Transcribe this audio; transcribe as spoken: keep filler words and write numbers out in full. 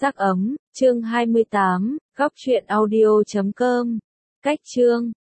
Sắc ấm, chương hai mươi tám, góc truyện audio chấm com. Cách chương